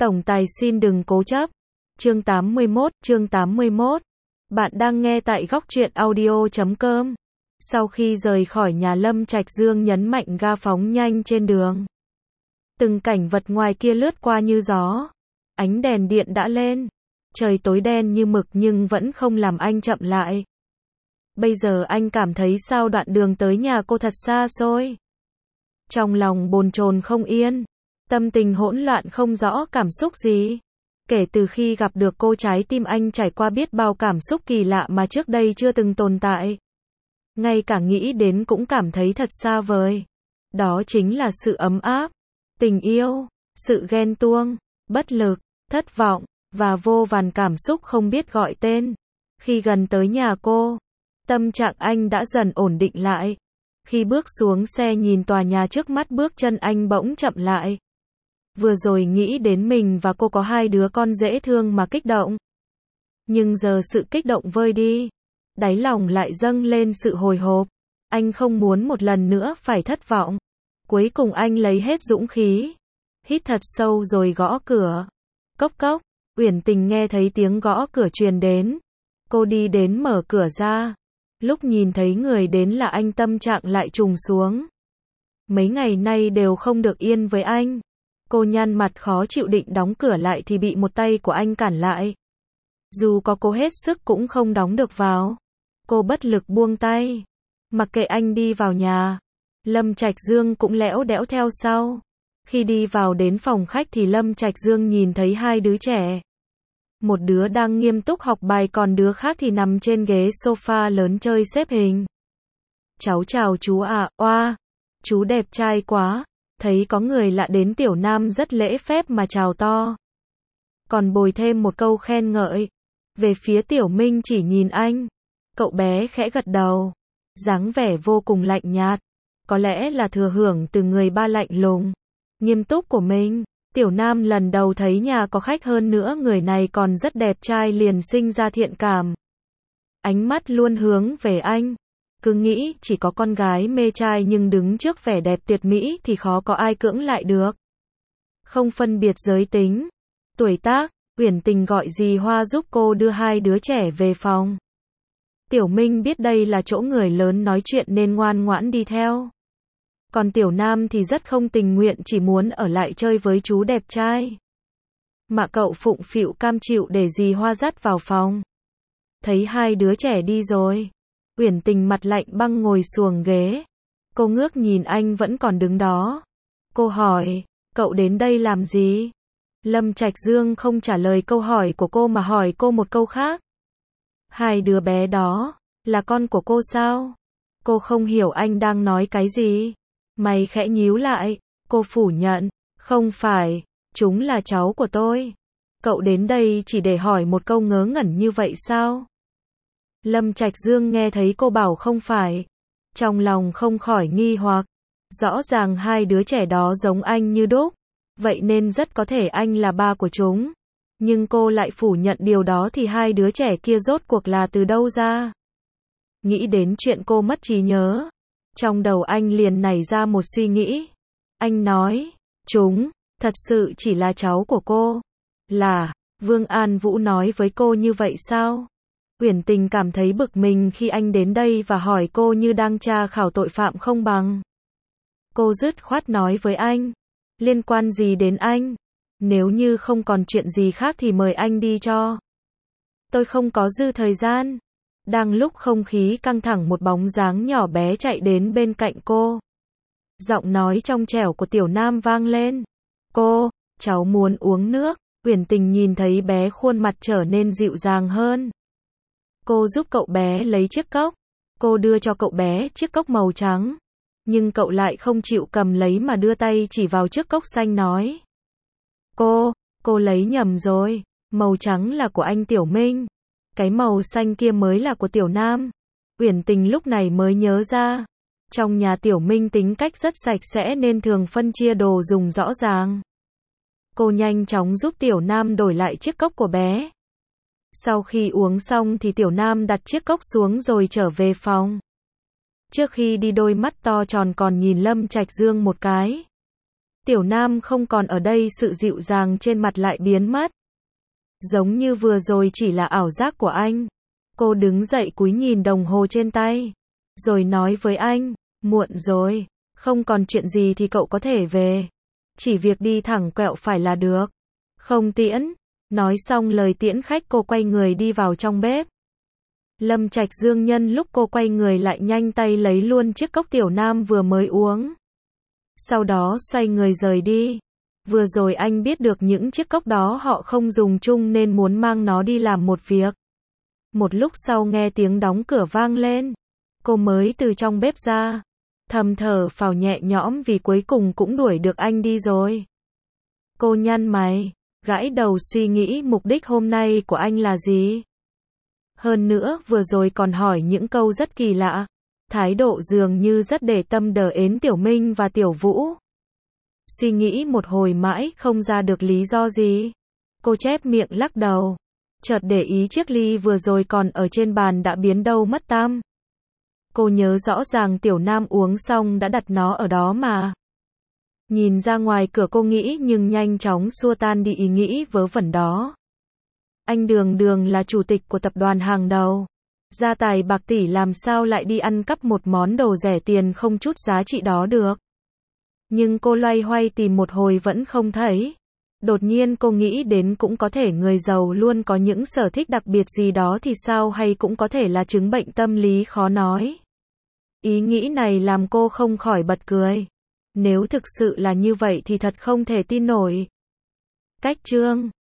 Tổng tài xin đừng cố chấp. Chương 81. Bạn đang nghe tại góc truyện audio.com. Sau khi rời khỏi nhà, Lâm Trạch Dương nhấn mạnh ga phóng nhanh trên đường. Từng cảnh vật ngoài kia lướt qua như gió. Ánh đèn điện đã lên. Trời tối đen như mực nhưng vẫn không làm anh chậm lại. Bây giờ anh cảm thấy sao đoạn đường tới nhà cô thật xa xôi. Trong lòng bồn chồn không yên. Tâm tình hỗn loạn không rõ cảm xúc gì. Kể từ khi gặp được cô, trái tim anh trải qua biết bao cảm xúc kỳ lạ mà trước đây chưa từng tồn tại. Ngay cả nghĩ đến cũng cảm thấy thật xa vời. Đó chính là sự ấm áp, tình yêu, sự ghen tuông, bất lực, thất vọng, và vô vàn cảm xúc không biết gọi tên. Khi gần tới nhà cô, tâm trạng anh đã dần ổn định lại. Khi bước xuống xe nhìn tòa nhà trước mắt, bước chân anh bỗng chậm lại. Vừa rồi nghĩ đến mình và cô có hai đứa con dễ thương mà kích động. Nhưng giờ sự kích động vơi đi. Đáy lòng lại dâng lên sự hồi hộp. Anh không muốn một lần nữa phải thất vọng. Cuối cùng anh lấy hết dũng khí. Hít thật sâu rồi gõ cửa. Cốc cốc. Uyển Tình nghe thấy tiếng gõ cửa truyền đến. Cô đi đến mở cửa ra. Lúc nhìn thấy người đến là anh, tâm trạng lại trùng xuống. Mấy ngày nay đều không được yên với anh. Cô nhăn mặt khó chịu định đóng cửa lại thì bị một tay của anh cản lại. Dù có cố hết sức cũng không đóng được vào. Cô bất lực buông tay. Mặc kệ anh đi vào nhà. Lâm Trạch Dương cũng lẽo đẽo theo sau. Khi đi vào đến phòng khách thì Lâm Trạch Dương nhìn thấy hai đứa trẻ. Một đứa đang nghiêm túc học bài, còn đứa khác thì nằm trên ghế sofa lớn chơi xếp hình. Cháu chào chú ạ. Oa, chú đẹp trai quá. Thấy có người lạ đến, Tiểu Nam rất lễ phép mà chào to. Còn bồi thêm một câu khen ngợi. Về phía Tiểu Minh chỉ nhìn anh. Cậu bé khẽ gật đầu. Dáng vẻ vô cùng lạnh nhạt. Có lẽ là thừa hưởng từ người ba lạnh lùng, nghiêm túc của mình. Tiểu Nam lần đầu thấy nhà có khách, hơn nữa người này còn rất đẹp trai, liền sinh ra thiện cảm. Ánh mắt luôn hướng về anh. Cứ nghĩ chỉ có con gái mê trai, nhưng đứng trước vẻ đẹp tuyệt mỹ thì khó có ai cưỡng lại được. Không phân biệt giới tính, tuổi tác, Uyển Tình gọi dì Hoa giúp cô đưa hai đứa trẻ về phòng. Tiểu Minh biết đây là chỗ người lớn nói chuyện nên ngoan ngoãn đi theo. Còn Tiểu Nam thì rất không tình nguyện, chỉ muốn ở lại chơi với chú đẹp trai. Mà cậu phụng phịu cam chịu để dì Hoa dắt vào phòng. Thấy hai đứa trẻ đi rồi, Uyển Tình mặt lạnh băng ngồi xuồng ghế. Cô ngước nhìn anh vẫn còn đứng đó. Cô hỏi, cậu đến đây làm gì? Lâm Trạch Dương không trả lời câu hỏi của cô mà hỏi cô một câu khác. Hai đứa bé đó, là con của cô sao? Cô không hiểu anh đang nói cái gì. Mày khẽ nhíu lại, cô phủ nhận, không phải, chúng là cháu của tôi. Cậu đến đây chỉ để hỏi một câu ngớ ngẩn như vậy sao? Lâm Trạch Dương nghe thấy cô bảo không phải, trong lòng không khỏi nghi hoặc. Rõ ràng hai đứa trẻ đó giống anh như đúc, vậy nên rất có thể anh là ba của chúng. Nhưng cô lại phủ nhận điều đó, thì hai đứa trẻ kia rốt cuộc là từ đâu ra? Nghĩ đến chuyện cô mất trí nhớ, trong đầu anh liền nảy ra một suy nghĩ. Anh nói, chúng thật sự chỉ là cháu của cô. Là Vương An Vũ nói với cô như vậy sao? Uyển Tình cảm thấy bực mình khi anh đến đây và hỏi cô như đang tra khảo tội phạm không bằng. Cô dứt khoát nói với anh, liên quan gì đến anh? Nếu như không còn chuyện gì khác thì mời anh đi cho. Tôi không có dư thời gian. Đang lúc không khí căng thẳng, một bóng dáng nhỏ bé chạy đến bên cạnh cô. Giọng nói trong trẻo của Tiểu Nam vang lên. Cô, cháu muốn uống nước. Uyển Tình nhìn thấy bé, khuôn mặt trở nên dịu dàng hơn. Cô giúp cậu bé lấy chiếc cốc. Cô đưa cho cậu bé chiếc cốc màu trắng. Nhưng cậu lại không chịu cầm lấy mà đưa tay chỉ vào chiếc cốc xanh nói. Cô lấy nhầm rồi. Màu trắng là của anh Tiểu Minh. Cái màu xanh kia mới là của Tiểu Nam. Uyển Tình lúc này mới nhớ ra. Trong nhà Tiểu Minh tính cách rất sạch sẽ nên thường phân chia đồ dùng rõ ràng. Cô nhanh chóng giúp Tiểu Nam đổi lại chiếc cốc của bé. Sau khi uống xong thì Tiểu Nam đặt chiếc cốc xuống rồi trở về phòng. Trước khi đi, đôi mắt to tròn còn nhìn Lâm Trạch Dương một cái. Tiểu Nam không còn ở đây, sự dịu dàng trên mặt lại biến mất. Giống như vừa rồi chỉ là ảo giác của anh. Cô đứng dậy cúi nhìn đồng hồ trên tay. Rồi nói với anh, muộn rồi. Không còn chuyện gì thì cậu có thể về. Chỉ việc đi thẳng quẹo phải là được. Không tiễn. Nói xong lời tiễn khách cô quay người đi vào trong bếp. Lâm Trạch Dương nhân lúc cô quay người lại nhanh tay lấy luôn chiếc cốc Tiểu Nam vừa mới uống. Sau đó xoay người rời đi. Vừa rồi anh biết được những chiếc cốc đó họ không dùng chung nên muốn mang nó đi làm một việc. Một lúc sau nghe tiếng đóng cửa vang lên. Cô mới từ trong bếp ra. Thầm thở phào nhẹ nhõm vì cuối cùng cũng đuổi được anh đi rồi. Cô nhăn mày, gãi đầu suy nghĩ mục đích hôm nay của anh là gì. Hơn nữa vừa rồi còn hỏi những câu rất kỳ lạ. Thái độ dường như rất để tâm đờ ến Tiểu Minh và Tiểu Vũ. Suy nghĩ một hồi mãi không ra được lý do gì. Cô chép miệng lắc đầu. Chợt để ý chiếc ly vừa rồi còn ở trên bàn đã biến đâu mất tăm. Cô nhớ rõ ràng Tiểu Nam uống xong đã đặt nó ở đó mà. Nhìn ra ngoài cửa cô nghĩ nhưng nhanh chóng xua tan đi ý nghĩ vớ vẩn đó. Anh Đường Đường là chủ tịch của tập đoàn hàng đầu. Gia tài bạc tỷ làm sao lại đi ăn cắp một món đồ rẻ tiền không chút giá trị đó được. Nhưng cô loay hoay tìm một hồi vẫn không thấy. Đột nhiên cô nghĩ đến cũng có thể người giàu luôn có những sở thích đặc biệt gì đó thì sao, hay cũng có thể là chứng bệnh tâm lý khó nói. Ý nghĩ này làm cô không khỏi bật cười. Nếu thực sự là như vậy thì thật không thể tin nổi. Cách chương